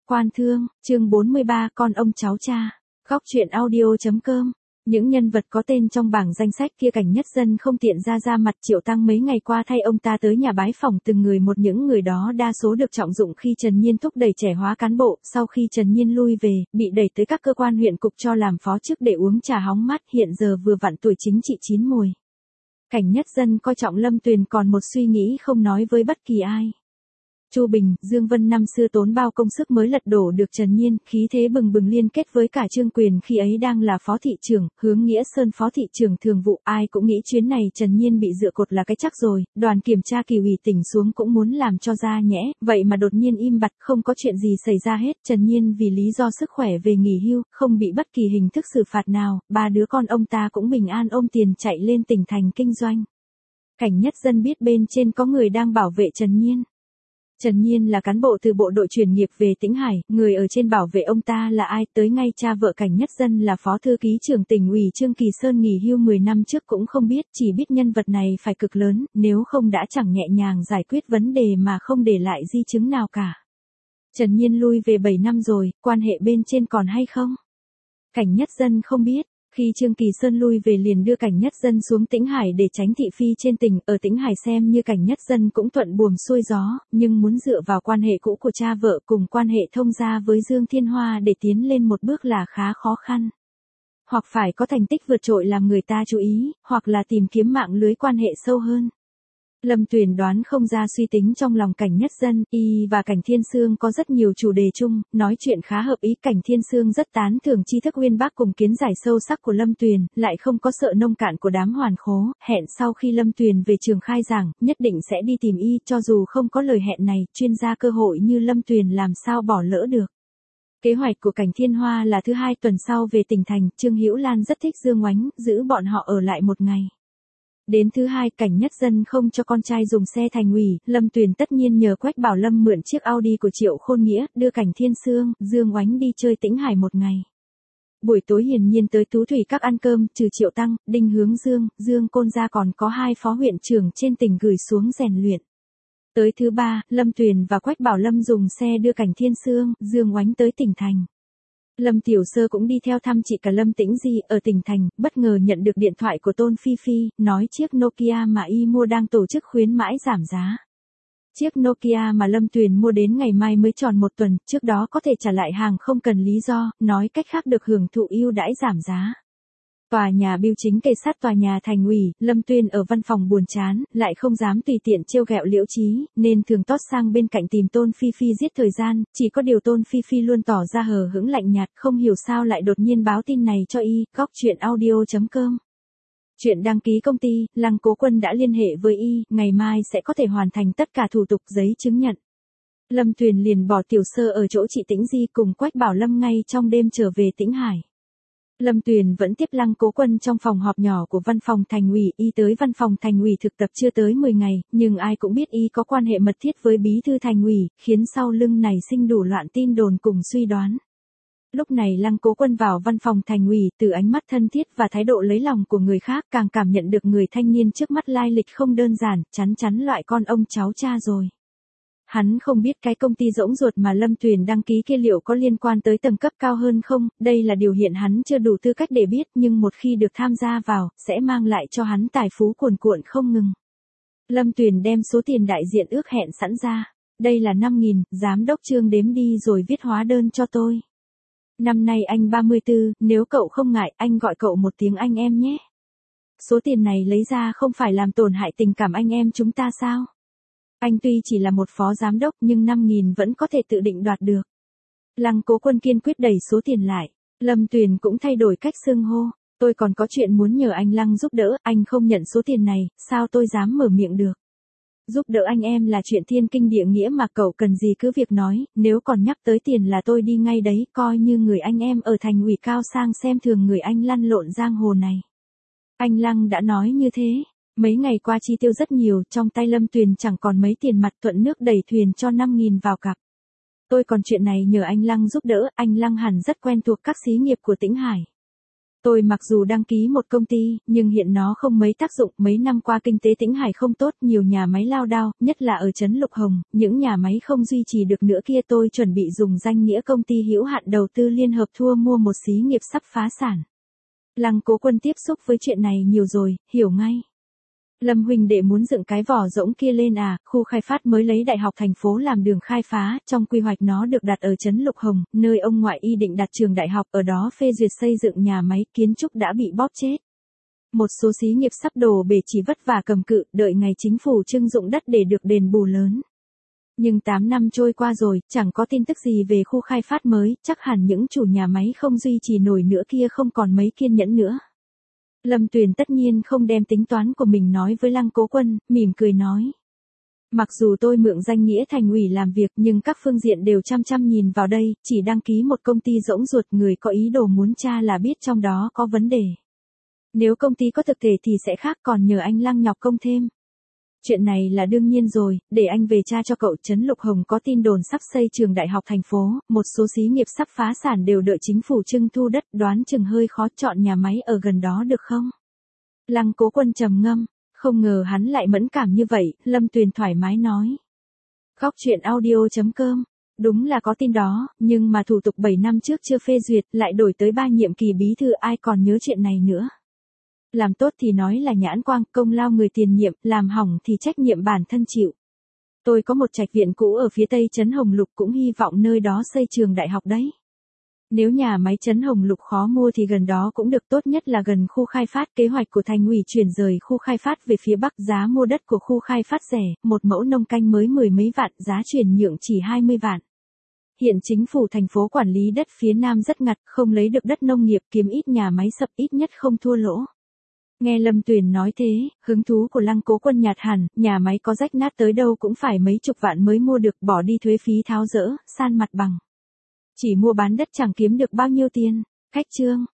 Quan Thương, chương 43, con ông cháu cha. Góc truyện audio.com. Những nhân vật có tên trong bảng danh sách kia Cảnh Nhất Dân không tiện ra mặt Triệu Tăng mấy ngày qua thay ông ta tới nhà bái phỏng từng người một, những người đó đa số được trọng dụng khi Trần Nhiên thúc đẩy trẻ hóa cán bộ, sau khi Trần Nhiên lui về, bị đẩy tới các cơ quan huyện cục cho làm phó chức để uống trà hóng mát, hiện giờ vừa vặn tuổi chính trị chín mùi. Cảnh Nhất Dân coi trọng Lâm Tuyền còn một suy nghĩ không nói với bất kỳ ai. Chu Bình, Dương Vân năm xưa tốn bao công sức mới lật đổ được Trần Nhiên, khí thế bừng bừng liên kết với cả Trương Quyền khi ấy đang là phó thị trưởng, Hướng Nghĩa Sơn phó thị trưởng thường vụ, ai cũng nghĩ chuyến này Trần Nhiên bị dựa cột là cái chắc rồi, đoàn kiểm tra Kỳ ủy tỉnh xuống cũng muốn làm cho ra nhẽ, vậy mà đột nhiên im bặt, không có chuyện gì xảy ra hết, Trần Nhiên vì lý do sức khỏe về nghỉ hưu, không bị bất kỳ hình thức xử phạt nào, ba đứa con ông ta cũng bình an ôm tiền chạy lên tỉnh thành kinh doanh. Cảnh Nhất Dân biết bên trên có người đang bảo vệ Trần Nhiên. Trần Nhiên là cán bộ từ bộ đội chuyển nghiệp về Tĩnh Hải, người ở trên bảo vệ ông ta là ai, tới ngay cha vợ Cảnh Nhất Dân là phó thư ký trưởng tỉnh ủy Trương Kỳ Sơn nghỉ hưu 10 năm trước cũng không biết, chỉ biết nhân vật này phải cực lớn, nếu không đã chẳng nhẹ nhàng giải quyết vấn đề mà không để lại di chứng nào cả. Trần Nhiên lui về 7 năm rồi, quan hệ bên trên còn hay không? Cảnh Nhất Dân không biết. Khi Trương Kỳ Sơn lui về liền đưa Cảnh Nhất Dân xuống Tĩnh Hải để tránh thị phi trên tỉnh, ở Tĩnh Hải xem như Cảnh Nhất Dân cũng thuận buồm xuôi gió, nhưng muốn dựa vào quan hệ cũ của cha vợ cùng quan hệ thông gia với Dương Thiên Hoa để tiến lên một bước là khá khó khăn. Hoặc phải có thành tích vượt trội làm người ta chú ý, hoặc là tìm kiếm mạng lưới quan hệ sâu hơn. Lâm Tuyền đoán không ra suy tính trong lòng Cảnh Nhất Dân, y và Cảnh Thiên Sương có rất nhiều chủ đề chung, nói chuyện khá hợp ý. Cảnh Thiên Sương rất tán thưởng tri thức uyên bác cùng kiến giải sâu sắc của Lâm Tuyền, lại không có sợ nông cạn của đám hoàn khố, hẹn sau khi Lâm Tuyền về trường khai giảng, nhất định sẽ đi tìm y, cho dù không có lời hẹn này, chuyên gia cơ hội như Lâm Tuyền làm sao bỏ lỡ được. Kế hoạch của Cảnh Thiên Hoa là thứ hai tuần sau về tỉnh thành, Trương Hữu Lan rất thích Dương Oánh, giữ bọn họ ở lại một ngày. Đến thứ hai, Cảnh Nhất Dân không cho con trai dùng xe thành ủy, Lâm Tuyền tất nhiên nhờ Quách Bảo Lâm mượn chiếc Audi của Triệu Khôn Nghĩa, đưa Cảnh Thiên Sương, Dương Oánh đi chơi Tĩnh Hải một ngày. Buổi tối hiển nhiên tới Tú Thủy Các ăn cơm, trừ Triệu Tăng, Đinh Hướng Dương Côn ra còn có hai phó huyện trưởng trên tỉnh gửi xuống rèn luyện. Tới thứ ba, Lâm Tuyền và Quách Bảo Lâm dùng xe đưa Cảnh Thiên Sương, Dương Oánh tới tỉnh thành. Lâm Tiểu Sơ cũng đi theo thăm chị cả Lâm Tĩnh Di ở tỉnh thành, bất ngờ nhận được điện thoại của Tôn Phi Phi, nói chiếc Nokia mà y mua đang tổ chức khuyến mãi giảm giá. Chiếc Nokia mà Lâm Tuyền mua đến ngày mai mới tròn một tuần, trước đó có thể trả lại hàng không cần lý do, nói cách khác được hưởng thụ ưu đãi giảm giá. Tòa nhà bưu chính kề sát tòa nhà thành ủy, Lâm Tuyền ở văn phòng buồn chán, lại không dám tùy tiện trêu ghẹo Liễu Trí, nên thường tót sang bên cạnh tìm Tôn Phi Phi giết thời gian, chỉ có điều Tôn Phi Phi luôn tỏ ra hờ hững lạnh nhạt, không hiểu sao lại đột nhiên báo tin này cho y. Góc truyện audio.com. Chuyện đăng ký công ty, Lăng Cố Quân đã liên hệ với y, ngày mai sẽ có thể hoàn thành tất cả thủ tục giấy chứng nhận. Lâm Tuyền liền bỏ Tiểu Sơ ở chỗ chị Tĩnh Di cùng Quách Bảo Lâm ngay trong đêm trở về Tĩnh Hải. Lâm Tuyền vẫn tiếp Lăng Cố Quân trong phòng họp nhỏ của văn phòng thành ủy, y tới văn phòng thành ủy thực tập chưa tới 10 ngày, nhưng ai cũng biết y có quan hệ mật thiết với bí thư thành ủy, khiến sau lưng này sinh đủ loạn tin đồn cùng suy đoán. Lúc này Lăng Cố Quân vào văn phòng thành ủy, từ ánh mắt thân thiết và thái độ lấy lòng của người khác càng cảm nhận được người thanh niên trước mắt lai lịch không đơn giản, chắn loại con ông cháu cha rồi. Hắn không biết cái công ty rỗng ruột mà Lâm Tuyền đăng ký kia liệu có liên quan tới tầng cấp cao hơn không, đây là điều hiện hắn chưa đủ tư cách để biết, nhưng một khi được tham gia vào, sẽ mang lại cho hắn tài phú cuồn cuộn không ngừng. Lâm Tuyền đem số tiền đại diện ước hẹn sẵn ra. Đây là 5.000, giám đốc Trương đếm đi rồi viết hóa đơn cho tôi. Năm nay anh 34, nếu cậu không ngại, anh gọi cậu một tiếng anh em nhé. Số tiền này lấy ra không phải làm tổn hại tình cảm anh em chúng ta sao? Anh tuy chỉ là một phó giám đốc nhưng 5.000 vẫn có thể tự định đoạt được. Lăng Cố Quân kiên quyết đẩy số tiền lại. Lâm Tuyền cũng thay đổi cách xưng hô. Tôi còn có chuyện muốn nhờ anh Lăng giúp đỡ, anh không nhận số tiền này, sao tôi dám mở miệng được. Giúp đỡ anh em là chuyện thiên kinh địa nghĩa mà cậu cần gì cứ việc nói, nếu còn nhắc tới tiền là tôi đi ngay đấy, coi như người anh em ở thành ủy cao sang xem thường người anh lăn lộn giang hồ này. Anh Lăng đã nói như thế. Mấy ngày qua chi tiêu rất nhiều, trong tay Lâm Tuyền chẳng còn mấy tiền mặt, thuận nước đẩy thuyền cho 5.000 vào cặp. Tôi còn chuyện này nhờ anh Lăng giúp đỡ, anh Lăng hẳn rất quen thuộc các xí nghiệp của Tĩnh Hải. Tôi mặc dù đăng ký một công ty, nhưng hiện nó không mấy tác dụng, mấy năm qua kinh tế Tĩnh Hải không tốt, nhiều nhà máy lao đao, nhất là ở trấn Lục Hồng, những nhà máy không duy trì được nữa kia tôi chuẩn bị dùng danh nghĩa công ty hữu hạn đầu tư liên hợp thua mua một xí nghiệp sắp phá sản. Lăng Cố Quân tiếp xúc với chuyện này nhiều rồi, hiểu ngay. Lâm huynh đệ muốn dựng cái vỏ rỗng kia lên à, khu khai phát mới lấy đại học thành phố làm đường khai phá, trong quy hoạch nó được đặt ở trấn Lục Hồng, nơi ông ngoại y định đặt trường đại học, ở đó phê duyệt xây dựng nhà máy, kiến trúc đã bị bóp chết. Một số xí nghiệp sắp đổ bể chỉ vất vả cầm cự, đợi ngày chính phủ trưng dụng đất để được đền bù lớn. Nhưng 8 năm trôi qua rồi, chẳng có tin tức gì về khu khai phát mới, chắc hẳn những chủ nhà máy không duy trì nổi nữa kia không còn mấy kiên nhẫn nữa. Lâm Tuyền tất nhiên không đem tính toán của mình nói với Lăng Cố Quân, mỉm cười nói. Mặc dù tôi mượn danh nghĩa thành ủy làm việc nhưng các phương diện đều chăm chăm nhìn vào đây, chỉ đăng ký một công ty rỗng ruột, người có ý đồ muốn tra là biết trong đó có vấn đề. Nếu công ty có thực thể thì sẽ khác, còn nhờ anh Lăng nhọc công thêm. Chuyện này là đương nhiên rồi, để anh về tra cho cậu. Trấn Lục Hồng có tin đồn sắp xây trường đại học thành phố, một số xí nghiệp sắp phá sản đều đợi chính phủ trưng thu đất, đoán chừng hơi khó chọn nhà máy ở gần đó được không? Lăng Cố Quân trầm ngâm, không ngờ hắn lại mẫn cảm như vậy, Lâm Tuyền thoải mái nói. Góc truyện audio.com, đúng là có tin đó, nhưng mà thủ tục 7 năm trước chưa phê duyệt, lại đổi tới 3 nhiệm kỳ bí thư, ai còn nhớ chuyện này nữa. Làm tốt thì nói là nhãn quang, công lao người tiền nhiệm, làm hỏng thì trách nhiệm bản thân chịu. Tôi có một trạch viện cũ ở phía tây trấn Hồng Lục, cũng hy vọng nơi đó xây trường đại học đấy. Nếu nhà máy trấn Hồng Lục khó mua thì gần đó cũng được, tốt nhất là gần khu khai phát. Kế hoạch của thành ủy chuyển rời khu khai phát về phía bắc, giá mua đất của khu khai phát rẻ, một mẫu nông canh mới 10 mấy vạn, giá chuyển nhượng chỉ 20 vạn. Hiện chính phủ thành phố quản lý đất phía nam rất ngặt, không lấy được đất nông nghiệp, kiếm ít nhà máy sập ít nhất không thua lỗ. Nghe Lâm Tuyền nói thế, hứng thú của Lăng Cố Quân nhạt hẳn, nhà máy có rách nát tới đâu cũng phải mấy chục vạn mới mua được, bỏ đi thuế phí tháo dỡ, san mặt bằng. Chỉ mua bán đất chẳng kiếm được bao nhiêu tiền. Khách chương.